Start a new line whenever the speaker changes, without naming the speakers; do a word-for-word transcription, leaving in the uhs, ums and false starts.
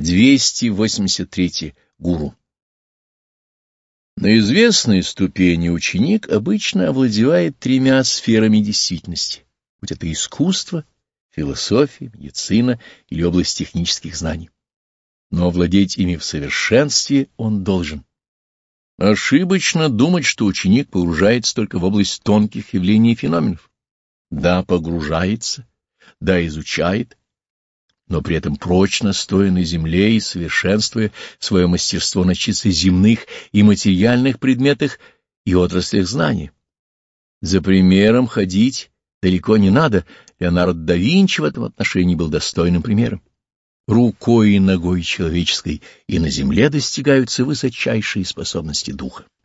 двести восемьдесят три. Гуру. На известной ступени ученик обычно овладевает тремя сферами действительности, будь это искусство, философия, медицина или область технических знаний. Но овладеть ими в совершенстве он должен. Ошибочно думать, что ученик погружается только в область тонких явлений и феноменов. Да, погружается, да, изучает, но при этом прочно стоя на земле и совершенствуя свое мастерство на чисто земных и материальных предметах и отраслях знаний. За примером ходить далеко не надо. Леонардо да Винчи в этом отношении был достойным примером. Рукой и ногой человеческой и на земле достигаются высочайшие способности духа.